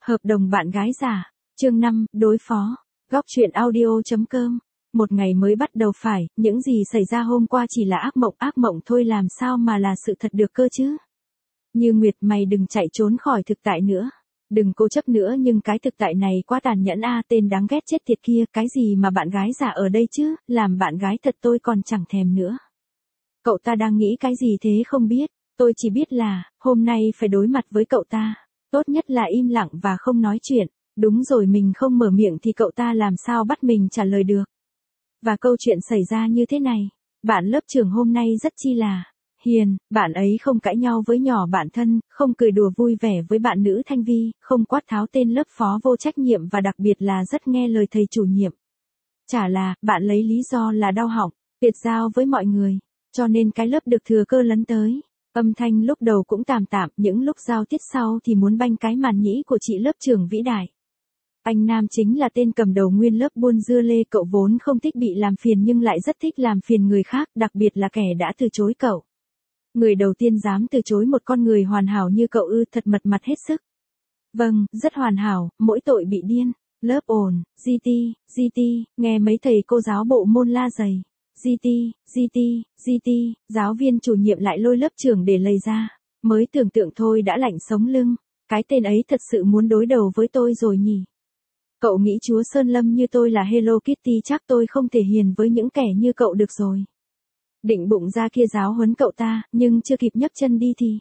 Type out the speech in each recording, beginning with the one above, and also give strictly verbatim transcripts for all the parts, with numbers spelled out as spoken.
Hợp đồng bạn gái giả. Chương năm, đối phó. Góc truyện audio.com. Một ngày mới bắt đầu phải, những gì xảy ra hôm qua chỉ là ác mộng, ác mộng thôi, làm sao mà là sự thật được cơ chứ? Như Nguyệt, mày đừng chạy trốn khỏi thực tại nữa. Đừng cố chấp nữa, nhưng cái thực tại này quá tàn nhẫn a, tên đáng ghét chết tiệt kia, cái gì mà bạn gái giả ở đây chứ, làm bạn gái thật tôi còn chẳng thèm nữa. Cậu ta đang nghĩ cái gì thế không biết, tôi chỉ biết là, hôm nay phải đối mặt với cậu ta. Tốt nhất là im lặng và không nói chuyện. Đúng rồi, mình không mở miệng thì cậu ta làm sao bắt mình trả lời được. Và câu chuyện xảy ra như thế này. Bạn lớp trưởng hôm nay rất chi là hiền, bạn ấy không cãi nhau với nhỏ bạn thân, không cười đùa vui vẻ với bạn nữ Thanh Vi, không quát tháo tên lớp phó vô trách nhiệm và đặc biệt là rất nghe lời thầy chủ nhiệm. Chả là, bạn lấy lý do là đau họng, tuyệt giao với mọi người, cho nên cái lớp được thừa cơ lấn tới. Âm thanh lúc đầu cũng tạm tạm, những lúc giao tiết sau thì muốn banh cái màn nhĩ của chị lớp trưởng vĩ đại. Anh Nam chính là tên cầm đầu nguyên lớp buôn dưa lê, cậu vốn không thích bị làm phiền nhưng lại rất thích làm phiền người khác, đặc biệt là kẻ đã từ chối cậu. Người đầu tiên dám từ chối một con người hoàn hảo như cậu ư, thật mật mặt hết sức. Vâng, rất hoàn hảo, mỗi tội bị điên. Lớp ồn, giê tê, giê tê, nghe mấy thầy cô giáo bộ môn la dày. giê tê, giê tê, giê tê, giáo viên chủ nhiệm lại lôi lớp trưởng để lầy ra. Mới tưởng tượng thôi đã lạnh sống lưng. Cái tên ấy thật sự muốn đối đầu với tôi rồi nhỉ? Cậu nghĩ chúa Sơn Lâm như tôi là Hello Kitty, chắc tôi không thể hiền với những kẻ như cậu được rồi. Định bụng ra kia giáo huấn cậu ta, nhưng chưa kịp nhấc chân đi thì.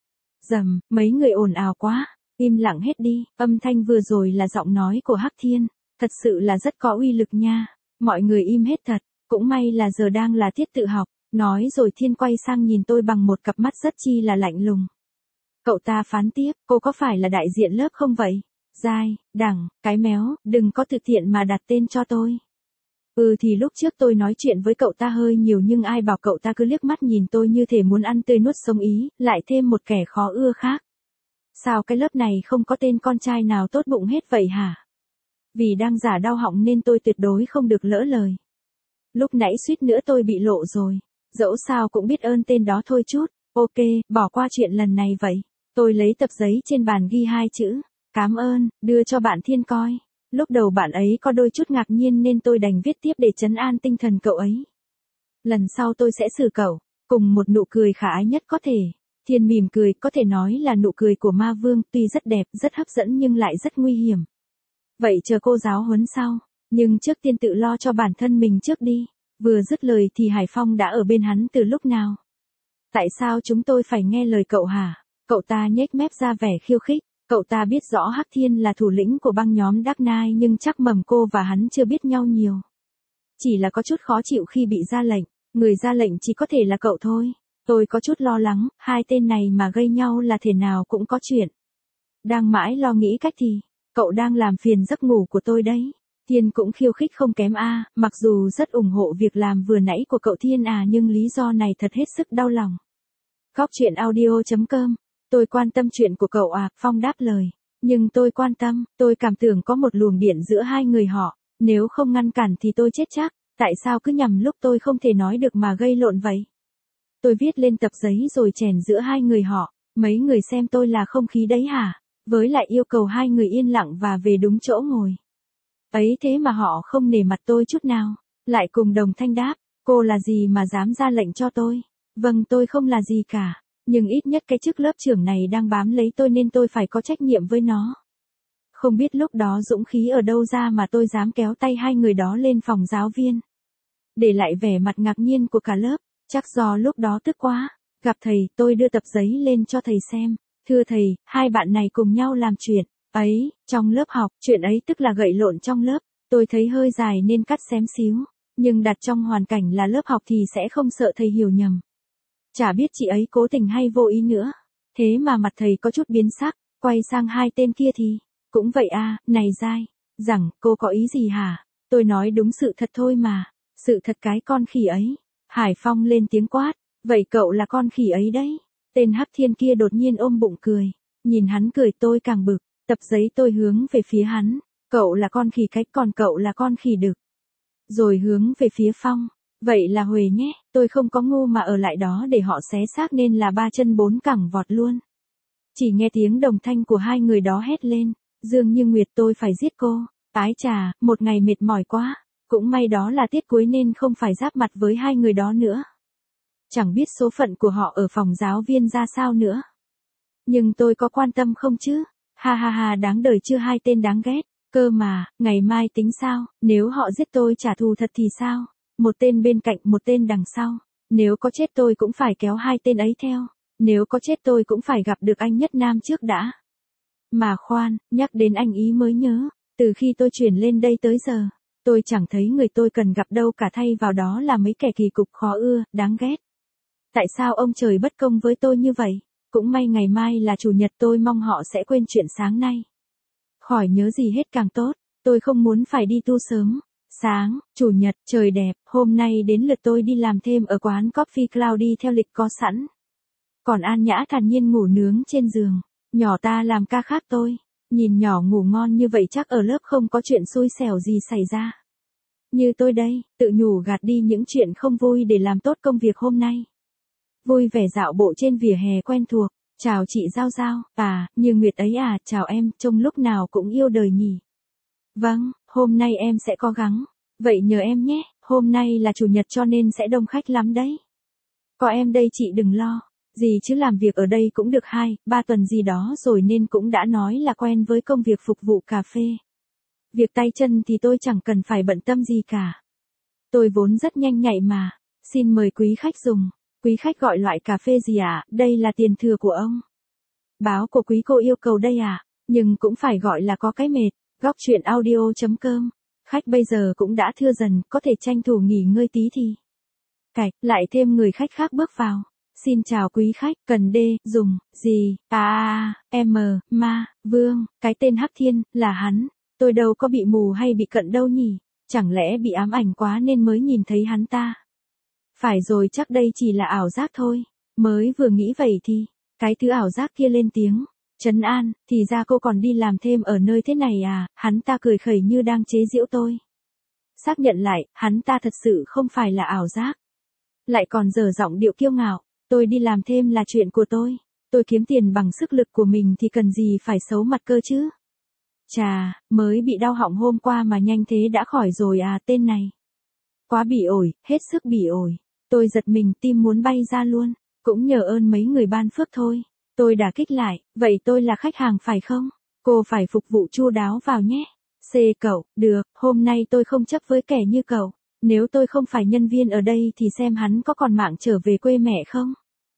Dầm, mấy người ồn ào quá, im lặng hết đi, âm thanh vừa rồi là giọng nói của Hắc Thiên, thật sự là rất có uy lực nha. Mọi người im hết thật, cũng may là giờ đang là tiết tự học, nói rồi Thiên quay sang nhìn tôi bằng một cặp mắt rất chi là lạnh lùng. Cậu ta phán tiếp, cô có phải là đại diện lớp không vậy? Giai, đẳng, cái méo, đừng có thực thiện mà đặt tên cho tôi. Ừ thì lúc trước tôi nói chuyện với cậu ta hơi nhiều nhưng ai bảo cậu ta cứ liếc mắt nhìn tôi như thể muốn ăn tươi nuốt sống ý, lại thêm một kẻ khó ưa khác. Sao cái lớp này không có tên con trai nào tốt bụng hết vậy hả? Vì đang giả đau họng nên tôi tuyệt đối không được lỡ lời. Lúc nãy suýt nữa tôi bị lộ rồi, dẫu sao cũng biết ơn tên đó thôi chút. Ok, bỏ qua chuyện lần này vậy. Tôi lấy tập giấy trên bàn ghi hai chữ. Cảm ơn, đưa cho bạn Thiên coi. Lúc đầu bạn ấy có đôi chút ngạc nhiên nên tôi đành viết tiếp để trấn an tinh thần cậu ấy. Lần sau tôi sẽ xử cậu, cùng một nụ cười khả ái nhất có thể. Thiên mỉm cười, có thể nói là nụ cười của ma vương, tuy rất đẹp, rất hấp dẫn nhưng lại rất nguy hiểm. Vậy chờ cô giáo huấn sau, nhưng trước tiên tự lo cho bản thân mình trước đi. Vừa dứt lời thì Hải Phong đã ở bên hắn từ lúc nào. Tại sao chúng tôi phải nghe lời cậu hả? Cậu ta nhếch mép ra vẻ khiêu khích. Cậu ta biết rõ Hắc Thiên là thủ lĩnh của băng nhóm Dark Knight nhưng chắc mầm cô và hắn chưa biết nhau nhiều. Chỉ là có chút khó chịu khi bị ra lệnh, người ra lệnh chỉ có thể là cậu thôi. Tôi có chút lo lắng, hai tên này mà gây nhau là thể nào cũng có chuyện. Đang mãi lo nghĩ cách thì, cậu đang làm phiền giấc ngủ của tôi đấy. Thiên cũng khiêu khích không kém a, mặc dù rất ủng hộ việc làm vừa nãy của cậu Thiên à nhưng lý do này thật hết sức đau lòng. Góc truyện audio.com. Tôi quan tâm chuyện của cậu à, Phong đáp lời. Nhưng tôi quan tâm, tôi cảm tưởng có một luồng điện giữa hai người họ, nếu không ngăn cản thì tôi chết chắc, tại sao cứ nhằm lúc tôi không thể nói được mà gây lộn vậy? Tôi viết lên tập giấy rồi chèn giữa hai người họ, mấy người xem tôi là không khí đấy hả? Với lại yêu cầu hai người yên lặng và về đúng chỗ ngồi. Ấy thế mà họ không nể mặt tôi chút nào, lại cùng đồng thanh đáp, cô là gì mà dám ra lệnh cho tôi? Vâng, tôi không là gì cả. Nhưng ít nhất cái chức lớp trưởng này đang bám lấy tôi nên tôi phải có trách nhiệm với nó. Không biết lúc đó dũng khí ở đâu ra mà tôi dám kéo tay hai người đó lên phòng giáo viên. Để lại vẻ mặt ngạc nhiên của cả lớp, chắc do lúc đó tức quá. Gặp thầy, tôi đưa tập giấy lên cho thầy xem. Thưa thầy, hai bạn này cùng nhau làm chuyện. Ấy, trong lớp học, chuyện ấy tức là gậy lộn trong lớp. Tôi thấy hơi dài nên cắt xém xíu. Nhưng đặt trong hoàn cảnh là lớp học thì sẽ không sợ thầy hiểu nhầm. Chả biết chị ấy cố tình hay vô ý nữa. Thế mà mặt thầy có chút biến sắc, quay sang hai tên kia thì, cũng vậy à, này Giai, rằng, cô có ý gì hả? Tôi nói đúng sự thật thôi mà, sự thật cái con khỉ ấy. Hải Phong lên tiếng quát, vậy cậu là con khỉ ấy đấy. Tên Hắc Thiên kia đột nhiên ôm bụng cười, nhìn hắn cười tôi càng bực, tập giấy tôi hướng về phía hắn, cậu là con khỉ cách còn cậu là con khỉ đực. Rồi hướng về phía Phong. Vậy là Huề nhé, tôi không có ngu mà ở lại đó để họ xé xác nên là ba chân bốn cẳng vọt luôn. Chỉ nghe tiếng đồng thanh của hai người đó hét lên, Dương Như Nguyệt tôi phải giết cô. Ái chà, một ngày mệt mỏi quá. Cũng may đó là tiết cuối nên không phải giáp mặt với hai người đó nữa. Chẳng biết số phận của họ ở phòng giáo viên ra sao nữa. Nhưng tôi có quan tâm không chứ? Ha ha ha, đáng đời chưa, hai tên đáng ghét. Cơ mà, ngày mai tính sao, nếu họ giết tôi trả thù thật thì sao? Một tên bên cạnh, một tên đằng sau. Nếu có chết tôi cũng phải kéo hai tên ấy theo. Nếu có chết tôi cũng phải gặp được anh Nhất Nam trước đã. Mà khoan, nhắc đến anh ý mới nhớ. Từ khi tôi chuyển lên đây tới giờ, tôi chẳng thấy người tôi cần gặp đâu cả, thay vào đó là mấy kẻ kỳ cục khó ưa, đáng ghét. Tại sao ông trời bất công với tôi như vậy? Cũng may ngày mai là chủ nhật, tôi mong họ sẽ quên chuyện sáng nay. Khỏi nhớ gì hết càng tốt, tôi không muốn phải đi tu sớm. Sáng, chủ nhật, trời đẹp, hôm nay đến lượt tôi đi làm thêm ở quán Coffee Cloudy theo lịch có sẵn. Còn An Nhã thản nhiên ngủ nướng trên giường, nhỏ ta làm ca khác tôi. Nhìn nhỏ ngủ ngon như vậy chắc ở lớp không có chuyện xui xẻo gì xảy ra. Như tôi đây, tự nhủ gạt đi những chuyện không vui để làm tốt công việc hôm nay. Vui vẻ dạo bộ trên vỉa hè quen thuộc. Chào chị Giao Giao, à, Như Nguyệt ấy à, chào em, trông lúc nào cũng yêu đời nhỉ. Vâng, hôm nay em sẽ cố gắng. Vậy nhờ em nhé, hôm nay là chủ nhật cho nên sẽ đông khách lắm đấy. Có em đây chị đừng lo. Gì chứ làm việc ở đây cũng được hai, ba tuần gì đó rồi nên cũng đã nói là quen với công việc phục vụ cà phê. Việc tay chân thì tôi chẳng cần phải bận tâm gì cả. Tôi vốn rất nhanh nhạy mà. Xin mời quý khách dùng. Quý khách gọi loại cà phê gì ạ? À? Đây là tiền thừa của ông. Báo của quý cô yêu cầu đây à? Nhưng cũng phải gọi là có cái mệt. Góc chuyện audio chấm com. Khách bây giờ cũng đã thưa dần, có thể tranh thủ nghỉ ngơi tí thì. Cạch, lại thêm người khách khác bước vào. Xin chào quý khách, cần D, dùng, gì, à, M, ma, Vương, cái tên Hắc Thiên, là hắn. Tôi đâu có bị mù hay bị cận đâu nhỉ? Chẳng lẽ bị ám ảnh quá nên mới nhìn thấy hắn ta? Phải rồi, chắc đây chỉ là ảo giác thôi. Mới vừa nghĩ vậy thì, cái thứ ảo giác kia lên tiếng. Trấn an, thì ra cô còn đi làm thêm ở nơi thế này à? Hắn ta cười khẩy như đang chế giễu tôi. Xác nhận lại, hắn ta thật sự không phải là ảo giác. Lại còn dở giọng điệu kiêu ngạo. Tôi đi làm thêm là chuyện của tôi. Tôi kiếm tiền bằng sức lực của mình thì cần gì phải xấu mặt cơ chứ? Chà, mới bị đau họng hôm qua mà nhanh thế đã khỏi rồi à, tên này. Quá bỉ ổi, hết sức bỉ ổi. Tôi giật mình, tim muốn bay ra luôn. Cũng nhờ ơn mấy người ban phước thôi. Tôi đã kích lại, vậy tôi là khách hàng phải không? Cô phải phục vụ chu đáo vào nhé. C cậu, được, hôm nay tôi không chấp với kẻ như cậu. Nếu tôi không phải nhân viên ở đây thì xem hắn có còn mạng trở về quê mẹ không?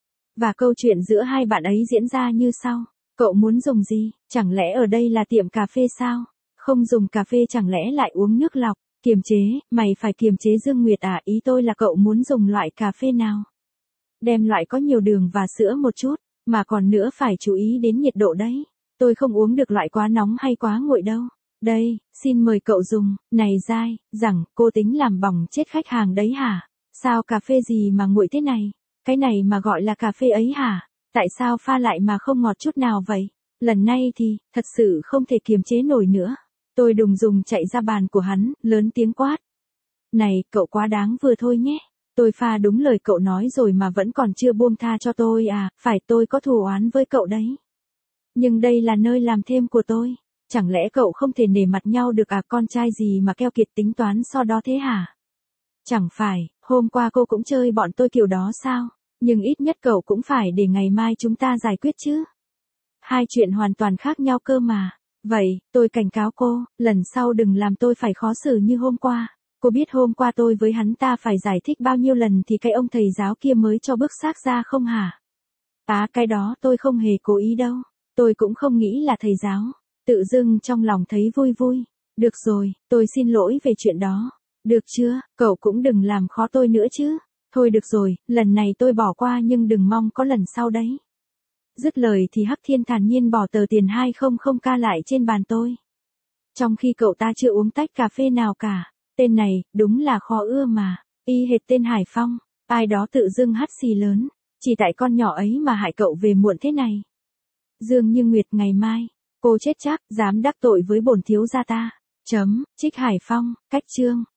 Và câu chuyện giữa hai bạn ấy diễn ra như sau. Cậu muốn dùng gì? Chẳng lẽ ở đây là tiệm cà phê sao? Không dùng cà phê chẳng lẽ lại uống nước lọc? Kiềm chế, mày phải kiềm chế Dương Nguyệt à, ý tôi là cậu muốn dùng loại cà phê nào? Đem loại có nhiều đường và sữa một chút, mà còn nữa phải chú ý đến nhiệt độ đấy. Tôi không uống được loại quá nóng hay quá nguội đâu. Đây, xin mời cậu dùng. Này dai, rằng, cô tính làm bỏng chết khách hàng đấy hả? Sao cà phê gì mà nguội thế này? Cái này mà gọi là cà phê ấy hả? Tại sao pha lại mà không ngọt chút nào vậy? Lần này thì, thật sự không thể kiềm chế nổi nữa. Tôi đùng dùng chạy ra bàn của hắn, lớn tiếng quát. Này, cậu quá đáng vừa thôi nhé. Tôi pha đúng lời cậu nói rồi mà vẫn còn chưa buông tha cho tôi à, phải tôi có thù oán với cậu đấy. Nhưng đây là nơi làm thêm của tôi. Chẳng lẽ cậu không thể nể mặt nhau được à, con trai gì mà keo kiệt tính toán so đó thế hả? Chẳng phải, hôm qua cô cũng chơi bọn tôi kiểu đó sao? Nhưng ít nhất cậu cũng phải để ngày mai chúng ta giải quyết chứ. Hai chuyện hoàn toàn khác nhau cơ mà. Vậy, tôi cảnh cáo cô, lần sau đừng làm tôi phải khó xử như hôm qua. Cô biết hôm qua tôi với hắn ta phải giải thích bao nhiêu lần thì cái ông thầy giáo kia mới cho bước xác ra không hả? À, cái đó tôi không hề cố ý đâu. Tôi cũng không nghĩ là thầy giáo. Tự dưng trong lòng thấy vui vui. Được rồi, tôi xin lỗi về chuyện đó. Được chưa, cậu cũng đừng làm khó tôi nữa chứ. Thôi được rồi, lần này tôi bỏ qua nhưng đừng mong có lần sau đấy. Dứt lời thì Hắc Thiên thản nhiên bỏ tờ tiền hai trăm k lại trên bàn tôi. Trong khi cậu ta chưa uống tách cà phê nào cả. Tên này, đúng là khó ưa mà. Y hệt tên Hải Phong. Ai đó tự dưng hắt xì lớn. Chỉ tại con nhỏ ấy mà hại cậu về muộn thế này. Dương Như Nguyệt, ngày mai. Cô chết chắc, dám đắc tội với bổn thiếu gia ta. Chấm, trích Hải Phong, cách chương.